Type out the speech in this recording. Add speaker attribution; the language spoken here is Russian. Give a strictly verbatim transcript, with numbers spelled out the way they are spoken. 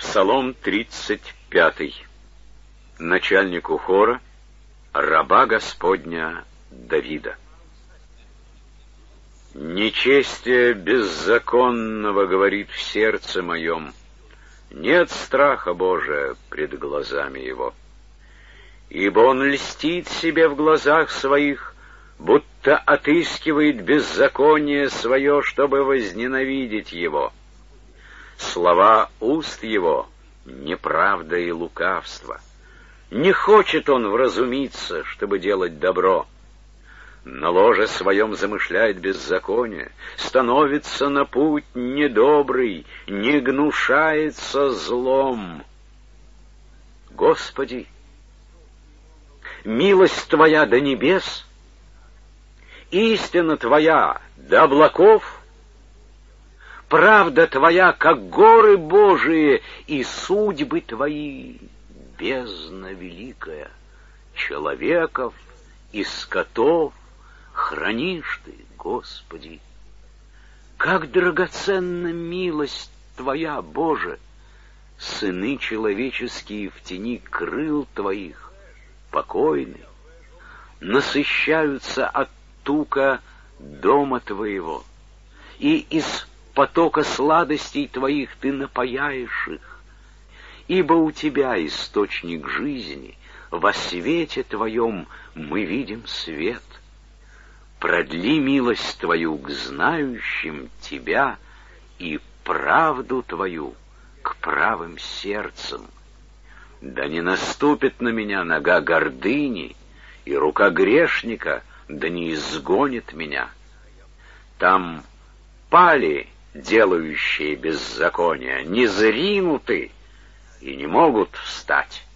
Speaker 1: Псалом тридцать пятый. Начальнику хора, раба Господня Давида. Нечестие беззаконного говорит в сердце моем, нет страха Божия пред глазами его. Ибо он льстит себе в глазах своих, будто отыскивает беззаконие свое, чтобы возненавидеть его. Слова уст его — неправда и лукавство. Не хочет он вразумиться, чтобы делать добро. На ложе своем замышляет беззаконие, становится на путь недобрый, не гнушается злом. Господи, милость Твоя до небес, истина Твоя до облаков, правда Твоя, как горы Божии, и судьбы Твои бездна великая. Человеков и скотов хранишь Ты, Господи. Как драгоценна милость Твоя, Боже! Сыны человеческие в тени крыл Твоих покойны, насыщаются от тука дома Твоего, и из потока сладостей Твоих Ты напояешь их, ибо у Тебя источник жизни, во свете Твоем мы видим свет. Продли милость Твою к знающим Тебя и правду Твою к правым сердцам. Да не наступит на меня нога гордыни, и рука грешника да не изгонит меня. Там пали делающие беззаконие, не зринуты и не могут встать.